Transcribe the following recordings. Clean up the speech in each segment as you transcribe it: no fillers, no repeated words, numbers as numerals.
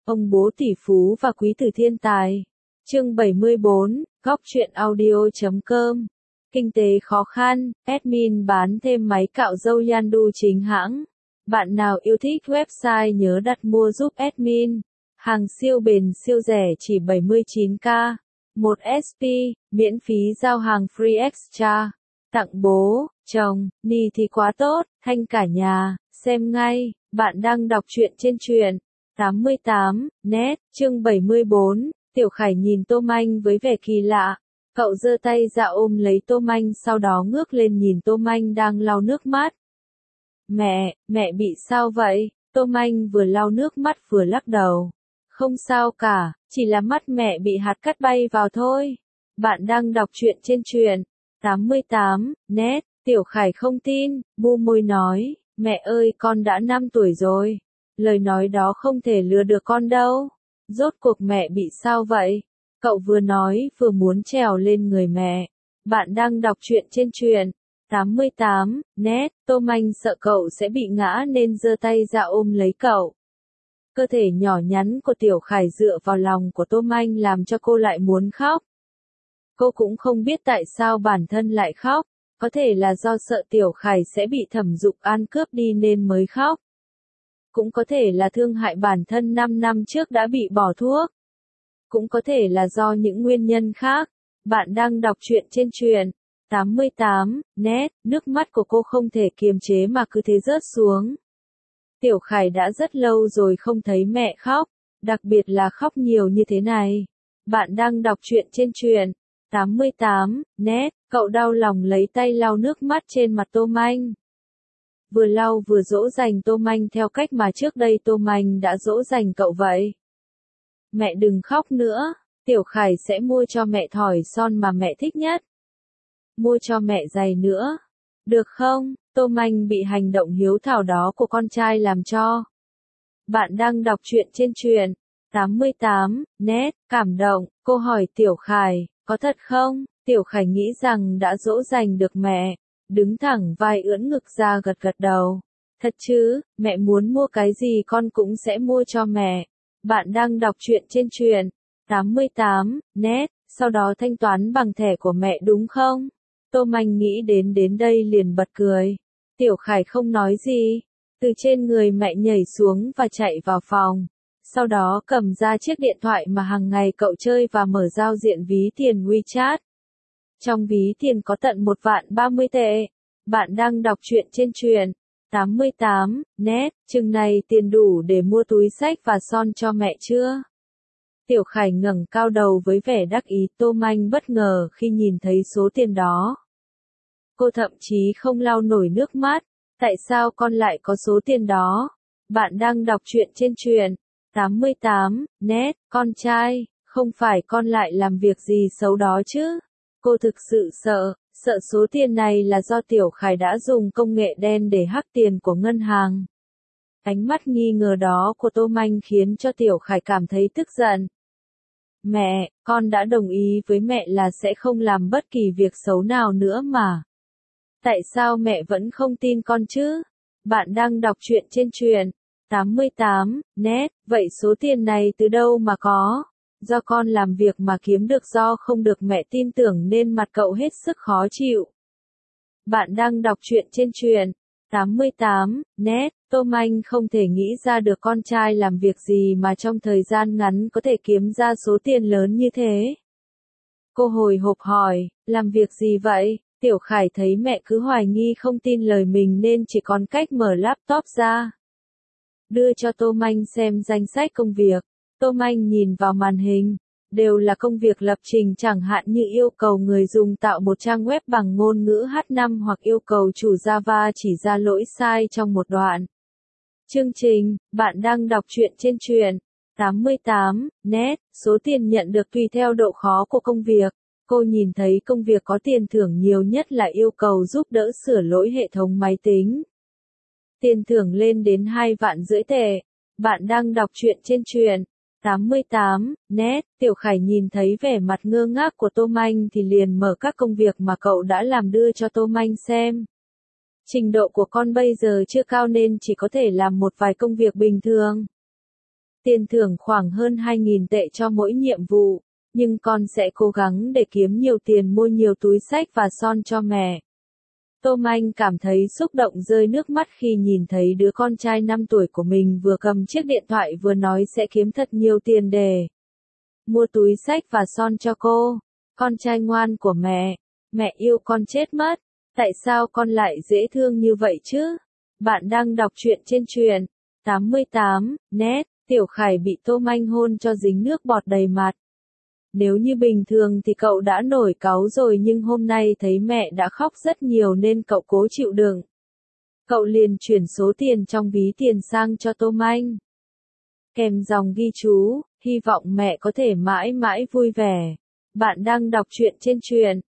Ông bố tỷ phú và quý tử thiên tài. Chương 74, góc truyện audio.com. Kinh tế khó khăn, admin bán thêm máy cạo râu Yandu chính hãng. Bạn nào yêu thích website nhớ đặt mua giúp admin. Hàng siêu bền siêu rẻ chỉ 79k. 1 SP, miễn phí giao hàng free extra. Tặng bố, chồng, ni thì quá tốt, thanh cả nhà, xem ngay, bạn đang đọc truyện trên truyện 88, net, chương 74, Tiểu Khải nhìn Tô Manh với vẻ kỳ lạ. Cậu giơ tay ra ôm lấy Tô Manh sau đó ngước lên nhìn Tô Manh đang lau nước mắt. Mẹ bị sao vậy? Tô Manh vừa lau nước mắt vừa lắc đầu. Không sao cả, chỉ là mắt mẹ bị hạt cát bay vào thôi. Bạn đang đọc truyện trên truyện 88, net, Tiểu Khải không tin, bu môi nói, mẹ ơi con đã 5 tuổi rồi. Lời nói đó không thể lừa được con đâu. Rốt cuộc mẹ bị sao vậy? Cậu vừa nói vừa muốn trèo lên người mẹ. Bạn đang đọc truyện trên truyện 88, net, Tô Manh sợ cậu sẽ bị ngã nên giơ tay ra ôm lấy cậu. Cơ thể nhỏ nhắn của Tiểu Khải dựa vào lòng của Tô Manh làm cho cô lại muốn khóc. Cô cũng không biết tại sao bản thân lại khóc, có thể là do sợ Tiểu Khải sẽ bị Thẩm Dục An cướp đi nên mới khóc. Cũng có thể là thương hại bản thân 5 năm trước đã bị bỏ thuốc. Cũng có thể là do những nguyên nhân khác. Bạn đang đọc truyện trên truyện 88, net, nước mắt của cô không thể kiềm chế mà cứ thế rớt xuống. Tiểu Khải đã rất lâu rồi không thấy mẹ khóc, đặc biệt là khóc nhiều như thế này. Bạn đang đọc truyện trên truyện 88, net, cậu đau lòng lấy tay lau nước mắt trên mặt Tô Manh. Vừa lau vừa dỗ dành Tô Manh theo cách mà trước đây Tô Manh đã dỗ dành cậu vậy. Mẹ đừng khóc nữa, Tiểu Khải sẽ mua cho mẹ thỏi son mà mẹ thích nhất. Mua cho mẹ giày nữa. Được không? Tô Manh bị hành động hiếu thảo đó của con trai làm cho. Bạn đang đọc truyện trên truyện 88, net, cảm động, cô hỏi Tiểu Khải, có thật không? Tiểu Khải nghĩ rằng đã dỗ dành được mẹ, đứng thẳng vai ưỡn ngực ra gật gật đầu. Thật chứ, mẹ muốn mua cái gì con cũng sẽ mua cho mẹ. Bạn đang đọc truyện trên truyện 88, net, sau đó thanh toán bằng thẻ của mẹ đúng không? Tô Manh nghĩ đến đây liền bật cười. Tiểu Khải không nói gì, từ trên người mẹ nhảy xuống và chạy vào phòng. Sau đó cầm ra chiếc điện thoại mà hàng ngày cậu chơi và mở giao diện ví tiền WeChat. Trong ví tiền có tận 1.030 tệ. Bạn đang đọc truyện trên truyện 88, net, chừng này tiền đủ để mua túi xách và son cho mẹ chưa? Tiểu Khải ngẩng cao đầu với vẻ đắc ý. Tô Manh bất ngờ khi nhìn thấy số tiền đó. Cô thậm chí không lau nổi nước mắt. Tại sao con lại có số tiền đó? Bạn đang đọc truyện trên truyện 88, net, con trai, không phải con lại làm việc gì xấu đó chứ? Cô thực sự sợ số tiền này là do Tiểu Khải đã dùng công nghệ đen để hack tiền của ngân hàng. Ánh mắt nghi ngờ đó của Tô Manh khiến cho Tiểu Khải cảm thấy tức giận. Mẹ, con đã đồng ý với mẹ là sẽ không làm bất kỳ việc xấu nào nữa mà. Tại sao mẹ vẫn không tin con chứ? Bạn đang đọc truyện trên truyện 88, net, vậy số tiền này từ đâu mà có? Do con làm việc mà kiếm được do không được mẹ tin tưởng nên mặt cậu hết sức khó chịu. Bạn đang đọc truyện trên truyện 88, net, Tô Manh không thể nghĩ ra được con trai làm việc gì mà trong thời gian ngắn có thể kiếm ra số tiền lớn như thế. Cô hồi hộp hỏi, làm việc gì vậy? Tiểu Khải thấy mẹ cứ hoài nghi không tin lời mình nên chỉ còn cách mở laptop ra. Đưa cho Tô Manh xem danh sách công việc. Tô Manh nhìn vào màn hình, đều là công việc lập trình chẳng hạn như yêu cầu người dùng tạo một trang web bằng ngôn ngữ H5 hoặc yêu cầu chủ Java chỉ ra lỗi sai trong một đoạn chương trình. Bạn đang đọc truyện trên truyện 88, net, số tiền nhận được tùy theo độ khó của công việc. Cô nhìn thấy công việc có tiền thưởng nhiều nhất là yêu cầu giúp đỡ sửa lỗi hệ thống máy tính. Tiền thưởng lên đến 2,5 vạn tệ. Bạn đang đọc truyện trên truyện 88, net, Tiểu Khải nhìn thấy vẻ mặt ngơ ngác của Tô Manh thì liền mở các công việc mà cậu đã làm đưa cho Tô Manh xem. Trình độ của con bây giờ chưa cao nên chỉ có thể làm một vài công việc bình thường. Tiền thưởng khoảng hơn 2.000 tệ cho mỗi nhiệm vụ, nhưng con sẽ cố gắng để kiếm nhiều tiền mua nhiều túi xách và son cho mẹ. Tô Anh cảm thấy xúc động rơi nước mắt khi nhìn thấy đứa con trai 5 tuổi của mình vừa cầm chiếc điện thoại vừa nói sẽ kiếm thật nhiều tiền để mua túi xách và son cho cô. Con trai ngoan của mẹ yêu con chết mất. Tại sao con lại dễ thương như vậy chứ? Bạn đang đọc truyện trên truyện 88 net. Tiểu Khải bị Tô Anh hôn cho dính nước bọt đầy mặt. Nếu như bình thường thì cậu đã nổi cáu rồi, nhưng hôm nay thấy mẹ đã khóc rất nhiều nên cậu cố chịu đựng. Cậu liền chuyển số tiền trong ví tiền sang cho Tô Anh, kèm dòng ghi chú, hy vọng mẹ có thể mãi mãi vui vẻ. Bạn đang đọc truyện trên truyện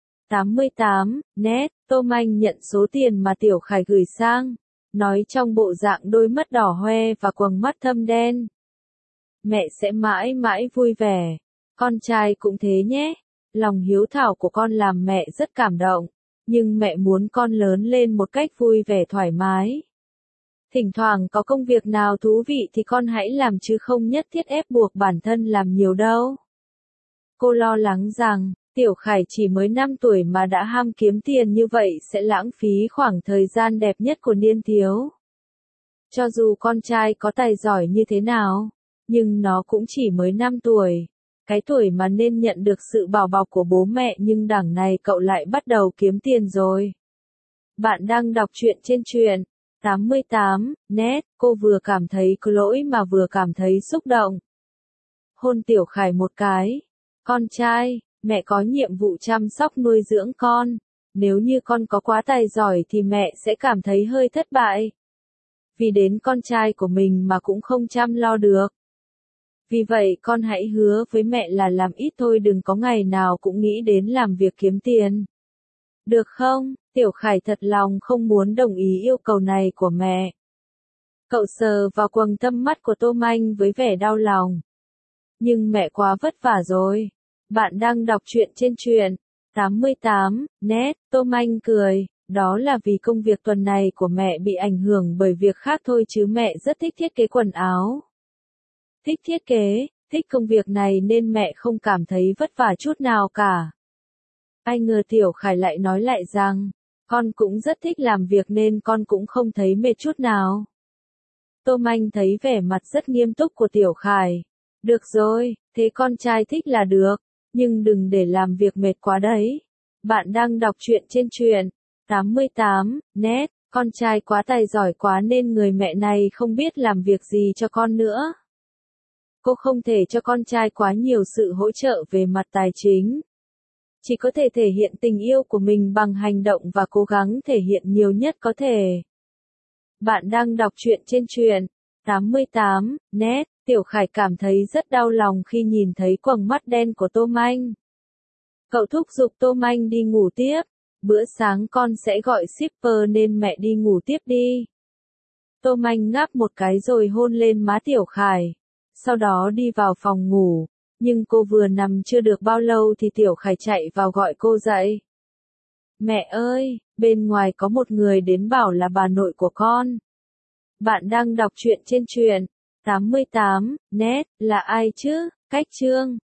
88 net. Tô Anh nhận số tiền mà Tiểu Khải gửi sang, nói trong bộ dạng đôi mắt đỏ hoe và quầng mắt thâm đen. Mẹ sẽ mãi mãi vui vẻ. Con trai cũng thế nhé. Lòng hiếu thảo của con làm mẹ rất cảm động, nhưng mẹ muốn con lớn lên một cách vui vẻ thoải mái. Thỉnh thoảng có công việc nào thú vị thì con hãy làm chứ không nhất thiết ép buộc bản thân làm nhiều đâu. Cô lo lắng rằng, Tiểu Khải chỉ mới 5 tuổi mà đã ham kiếm tiền như vậy sẽ lãng phí khoảng thời gian đẹp nhất của niên thiếu. Cho dù con trai có tài giỏi như thế nào, nhưng nó cũng chỉ mới 5 tuổi. Cái tuổi mà nên nhận được sự bảo bọc của bố mẹ, nhưng đằng này cậu lại bắt đầu kiếm tiền rồi. Bạn đang đọc truyện trên truyện 88 net. Cô vừa cảm thấy có lỗi mà vừa cảm thấy xúc động. Hôn Tiểu Khải một cái. Con trai, mẹ có nhiệm vụ chăm sóc nuôi dưỡng con. Nếu như con có quá tài giỏi thì mẹ sẽ cảm thấy hơi thất bại. Vì đến con trai của mình mà cũng không chăm lo được. Vì vậy con hãy hứa với mẹ là làm ít thôi, đừng có ngày nào cũng nghĩ đến làm việc kiếm tiền. Được không? Tiểu Khải thật lòng không muốn đồng ý yêu cầu này của mẹ. Cậu sờ vào quầng thâm mắt của Tô Anh với vẻ đau lòng. Nhưng mẹ quá vất vả rồi. Bạn đang đọc truyện trên truyện 88 net. Tô Anh cười. Đó là vì công việc tuần này của mẹ bị ảnh hưởng bởi việc khác thôi, chứ mẹ rất thích thiết kế quần áo. Thích thiết kế, thích công việc này nên mẹ không cảm thấy vất vả chút nào cả. Ai ngờ Tiểu Khải lại nói lại rằng, con cũng rất thích làm việc nên con cũng không thấy mệt chút nào. Tô Anh thấy vẻ mặt rất nghiêm túc của Tiểu Khải. Được rồi, thế con trai thích là được, nhưng đừng để làm việc mệt quá đấy. Bạn đang đọc truyện trên truyện 88 net. Con trai quá tài giỏi quá nên người mẹ này không biết làm việc gì cho con nữa. Cô không thể cho con trai quá nhiều sự hỗ trợ về mặt tài chính. Chỉ có thể thể hiện tình yêu của mình bằng hành động và cố gắng thể hiện nhiều nhất có thể. Bạn đang đọc truyện trên truyện 88 net. Tiểu Khải cảm thấy rất đau lòng khi nhìn thấy quầng mắt đen của Tô Anh. Cậu thúc giục Tô Anh đi ngủ tiếp. Bữa sáng con sẽ gọi shipper nên mẹ đi ngủ tiếp đi. Tô Anh ngáp một cái rồi hôn lên má Tiểu Khải. Sau đó đi vào phòng ngủ. Nhưng cô vừa nằm chưa được bao lâu thì Tiểu Khải chạy vào gọi cô dậy. Mẹ ơi, bên ngoài có một người đến bảo là bà nội của con. Bạn đang đọc truyện trên truyện 88 net. Là ai chứ? Cách chương